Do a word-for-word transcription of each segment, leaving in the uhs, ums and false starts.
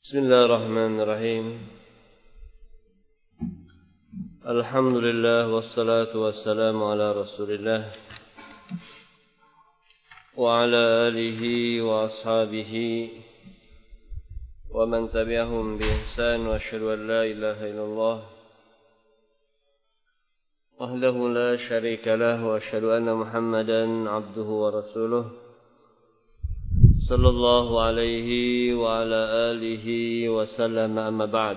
Bismillahirrahmanirrahim. Alhamdulillah wassalatu wassalamu ala Rasulillah wa ala alihi wa ashabihi wa man tabi'ahum bi ihsan wa asyhadu an la ilaha illallah wahdahu la syarika lah wa asyhadu anna Muhammadan abduhu wa rasuluh sallallahu alaihi wa ala alihi wa sallam, amma ba'd.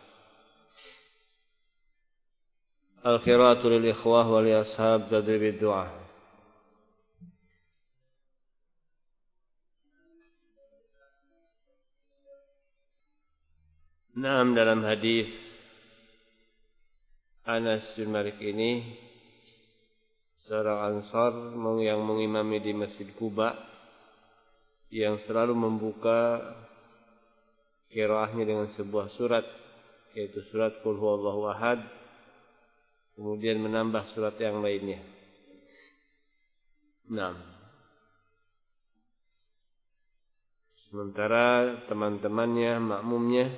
Al-khiratu lil ikhwah wa li ashab tadrib ad-du'a. Naam, dalam hadis Anas bin Malik ini, seorang Ansar yang mengimami di Masjid Quba, yang selalu membuka qiraahnya dengan sebuah surat, yaitu surat Qul Huwallahu Ahad, kemudian menambah surat yang lainnya. Nah, sementara teman-temannya, makmumnya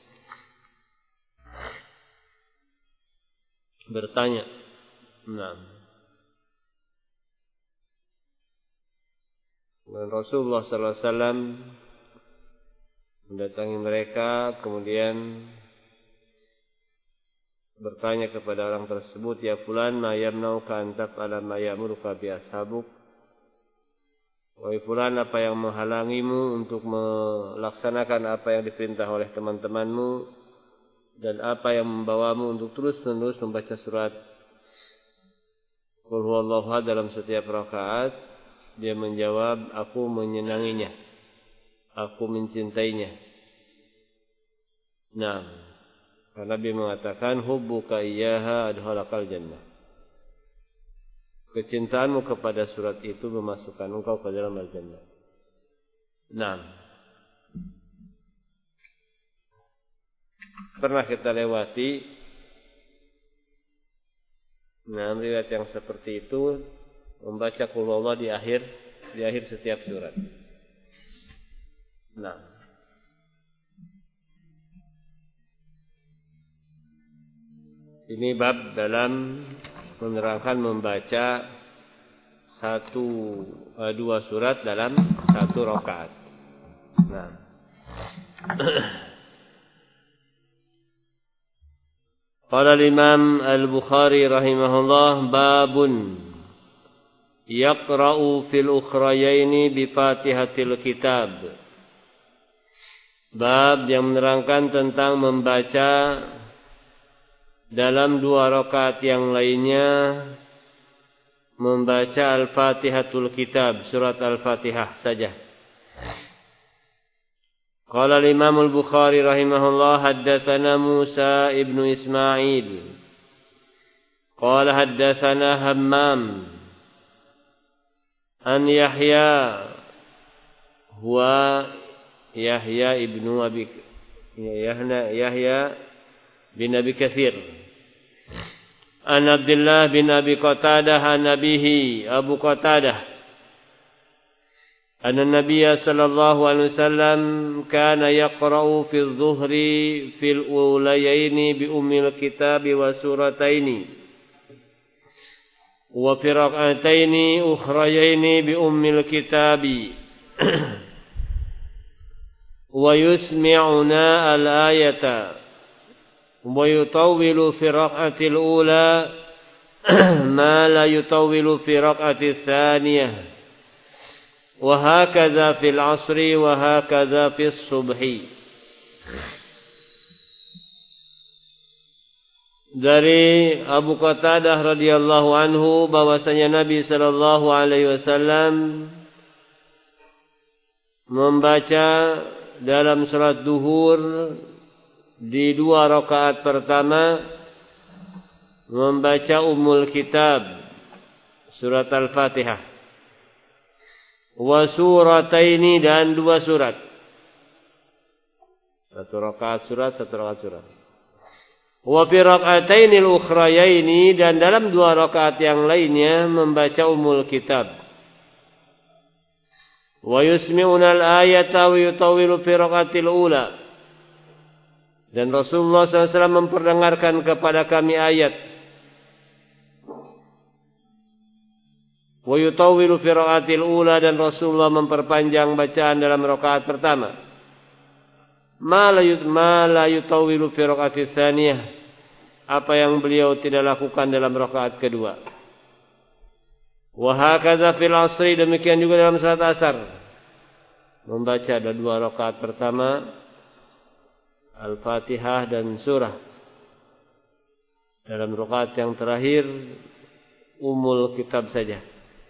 bertanya, nah, dan Rasulullah sallallahu alaihi wasallam mendatangi mereka, kemudian bertanya kepada orang tersebut, ya fulan, ma yamnauka an taf'ala ma ya'muruka bi ashabuk? Wahai fulan, apa yang menghalangimu untuk melaksanakan apa yang diperintah oleh teman-temanmu, dan apa yang membawamu untuk terus-menerus membaca surat Qul Huwallahu Ahad dalam setiap rakaat? Dia menjawab, aku menyenanginya, aku mencintainya. Nah, karena Nabi mengatakan, hubbuka iyyaha adkhalakal jannah. Kecintaanmu kepada surat itu memasukkan engkau ke dalam al-jannah. Nah, pernah kita lewati, nah, riwayat yang seperti itu, membaca Qul Huwallahu di akhir di akhir setiap surat. Nah, ini bab dalam menerangkan membaca satu dua surat dalam satu rakaat. Nah, qala al-Imam Al-Bukhari rahimahullah, babun yaqra'u fil ukhrayaini bi Fatihatil Kitab. Bab yang menerangkan tentang membaca dalam dua rakaat yang lainnya membaca Al-Fatihatul Kitab, surat Al-Fatihah saja. Qala al-Imam Al-Bukhari rahimahullah, haddatsana Musa ibnu Ismail qala haddatsana Hammam an Yahya huwa Yahya ibnu Abi Yahya Yahya bin Abi Katsir an Abdullah bin Abi Qatadah an abihi Abu Qatadah anna Nabiyya sallallahu alaihi wasallam kana yaqra'u fi adh-dhuhri fil ulayaini bi ummil kitabi wa surataini wa fi rak'ataini ukhrayaini bi ummil kitabi wa yusmi'una al-ayata wa yutawwilu fi rak'atil ula ma la yutawwilu fi rak'atis tsaniyah wa hakadha fil 'asri wa hakadha fis subhi. Dari Abu Qatadah radhiyallahu anhu bahwasanya Nabi sallallahu alaihi wasallam membaca dalam salat duhur di dua rakaat pertama membaca Ummul Kitab, surat Al-Fatihah, wa surataini, dan dua surat. Satu rakaat surat, satu rakaat surat. Wa fi rak'atainil ukhrayaini, dan dalam dua rakaat yang lainnya membaca Ummul Kitab. Wa yusmi'una al-ayata wa yutawwilu fi rak'atil ula, Dan Rasulullah sallallahu alaihi wasallam memperdengarkan kepada kami ayat. Wa yutawwilu fi raka'atil ula, dan Rasulullah memperpanjang bacaan dalam rakaat pertama. Ma la yutawwilu fi raka'atis tsaniyah, apa yang beliau tidak lakukan dalam rakaat kedua. Wa hakadza fil asri, demikian juga dalam salat asar. Membaca ada dua rakaat pertama Al-Fatihah dan surah. Dalam rakaat yang terakhir umul kitab saja.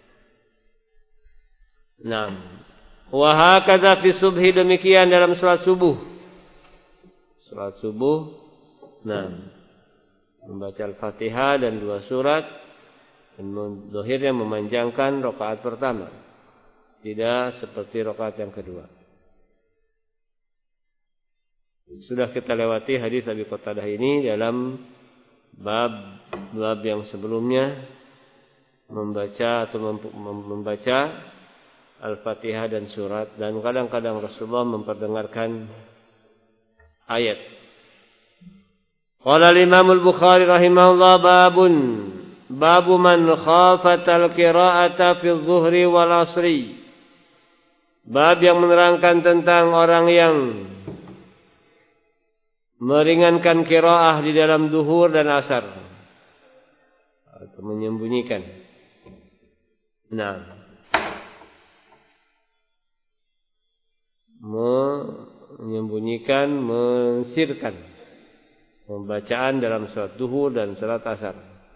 Naam. Wa hakadza fi subhi, demikian dalam salat subuh. Salat subuh, naam, membaca Al-Fatihah dan dua surat, dan zahirnya memanjangkan rakaat pertama, tidak seperti rakaat yang kedua. Sudah kita lewati hadis Abi Qatadah ini dalam bab bab yang sebelumnya, membaca atau membaca Al-Fatihah dan surat, dan kadang-kadang Rasulullah memperdengarkan ayat. Qala al-Imam al-Bukhari rahimahullah, babun babu man khafatal qira'ata fi adh-dhuhri wal 'ashri. Bab yang menerangkan tentang orang yang meringankan qiraah di dalam duhur dan asar, atau menyembunyikan. Nah, menyembunyikan, mensirkan pembacaan dalam salat duhur dan salat asar.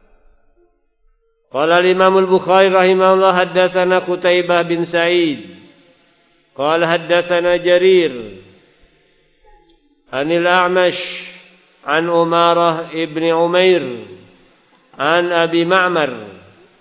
Qala al-Imam al-Bukhari rahimahullah, haddatsana Qutaibah bin Sa'id qala haddatsana Jarir anil A'mash an Umarah ibn Umair an Abi Ma'mar.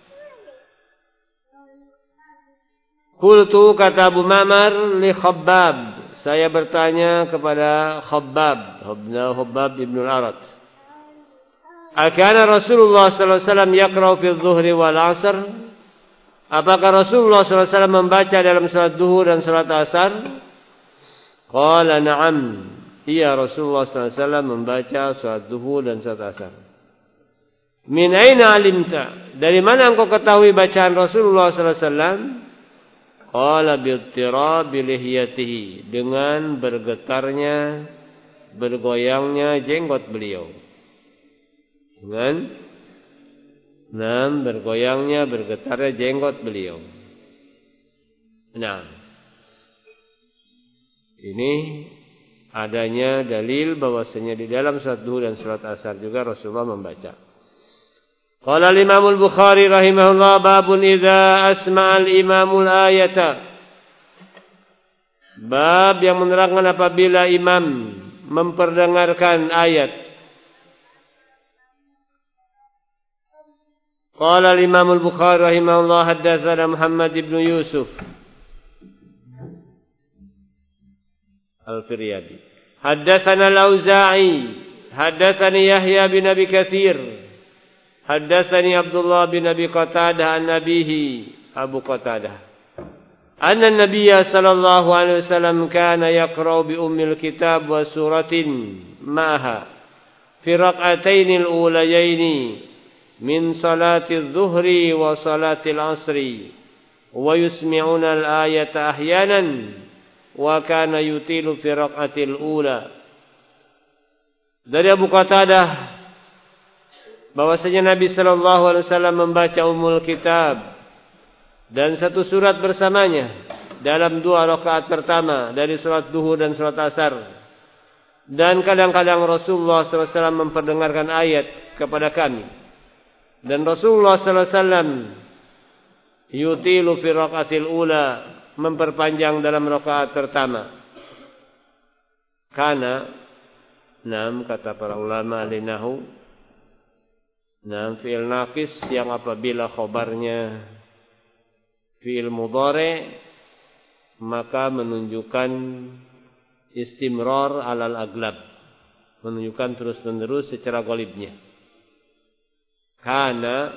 Qultu, kata Abu Ma'mar, li Khabbab, saya bertanya kepada Khabbab, Khabbab ibn al-Arat, akana Rasulullah sallallahu alaihi wasallam yaqra'u fi adh-dhuhri wal 'asr? Apakah Rasulullah sallallahu alaihi wasallam membaca dalam salat duhur dan salat asar? Qala na'am. Iya, Rasulullah sallallahu alaihi wasallam membaca salat duhur dan salat asar. Min aina alimta? Dari mana engkau ketahui bacaan Rasulullah sallallahu alaihi wasallam? Qala bi'tirabi lihiyatihi, dengan bergetarnya, bergoyangnya jenggot beliau. Dengan Nam bergoyangnya, bergetarnya jenggot beliau. Nah, ini adanya dalil bahwasanya di dalam salat duhur dan salat asar juga Rasulullah membaca. Qala al-Imam al-Bukhari rahimahullah, babun idza asma'a al-imamul ayata. Bab yang menerangkan apabila imam memperdengarkan ayat. Qala al-Imam al-Bukhari rahimahullah, haddatsana Muhammad ibn Yusuf al-Firyadi, haddatsana al-Auza'i, haddatsani Yahya bin Abi Katsir, haddatsani Abdullah bin Abi Qatadah an abihi Abu Qatadah anna an-nabiyya sallallahu alaihi wasallam kana yaqra'u bi ummil kitab wa suratin ma'ha fi rak'atayn al-ulayayn min salati adh-dhuhri wa salati al-'asri wa yusmi'una al-ayata ahyanan wa kana yutilu fi rak'atil ula. Dari Abu Qatadah bahwasanya Nabi sallallahu alaihi wasallam membaca Ummul Kitab dan satu surat bersamanya dalam dua rakaat pertama dari salat duhur dan salat asar. Dan kadang-kadang Rasulullah sallallahu alaihi wasallam memperdengarkan ayat kepada kami. Dan Rasulullah sallallahu alaihi wasallam yutilu fi rakaatil ula, memperpanjang dalam rakaat pertama. Karena enam kata para ulama linahu, enam fi'il naqis yang apabila khabarnya fi'il mudhari maka menunjukkan istimrar alal aglab, menunjukkan terus-menerus secara ghalibnya. Karena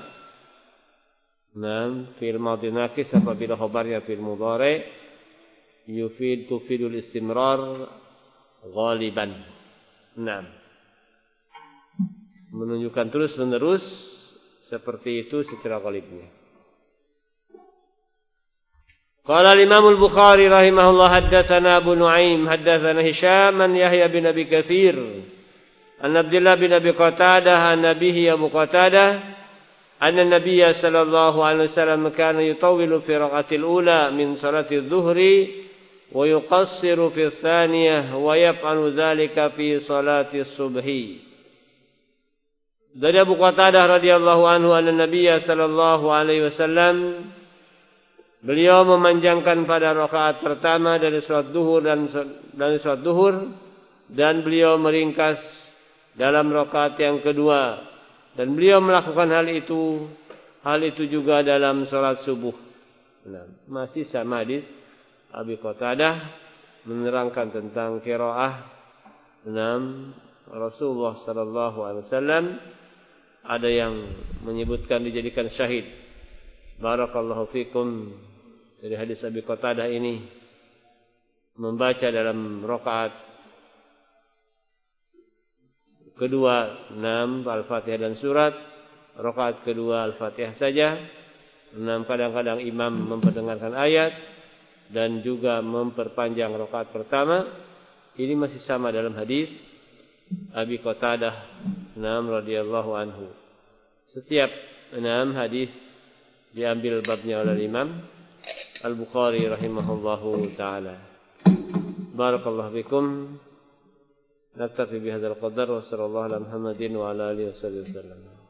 enam fi'il madhi naqis apabila khabarnya fi'il mudhari yufid tufidul istimrar ghaliban, Nah, menunjukkan terus menerus seperti itu secara qalibnya. Qala al-Imam al-Bukhari rahimahullah haddatsana Abu Nuaim haddatsana Hisham an Yahya bin Abi Katsir an Abdullah bin Abi Qatadah an Nabihi Abu Qatadah anna Nabiyya sallallahu alaihi wasallam kana yutawwilu fi raq'atil ula min salati adh-dhuhri wa yuqassiru fi ats-tsaniyah wa yaf'alu dzalika fi salati as-subhi. Dari Abu Qatadah radhiyallahu anhu anna Nabiyya sallallahu alaihi wasallam beliau memanjangkan pada rakaat pertama dari salat zuhur dan dari salat zuhur dan beliau meringkas dalam rakaat yang kedua dan beliau melakukan hal itu hal itu juga dalam salat subuh. Nah, masih sama hadis Abi Qatadah menerangkan tentang qiraah enam Rasulullah sallallahu alaihi wasallam, ada yang menyebutkan dijadikan syahid. Barakallahu fikum. Dari hadis Abi Qatadah ini membaca dalam rakaat kedua enam Al-Fatihah dan surat, rakaat kedua Al-Fatihah saja, enam kadang-kadang imam memperdengarkan ayat dan juga memperpanjang rakaat pertama. Ini masih sama dalam hadis Abi Qatadah enam radhiyallahu anhu. Setiap enam hadis diambil babnya oleh Imam Al-Bukhari rahimahullahu ta'ala. Barakallahu fikum. Naktafi bihadzal qadar wa sallallahu ala Muhammadin wa ala alihi wasallam.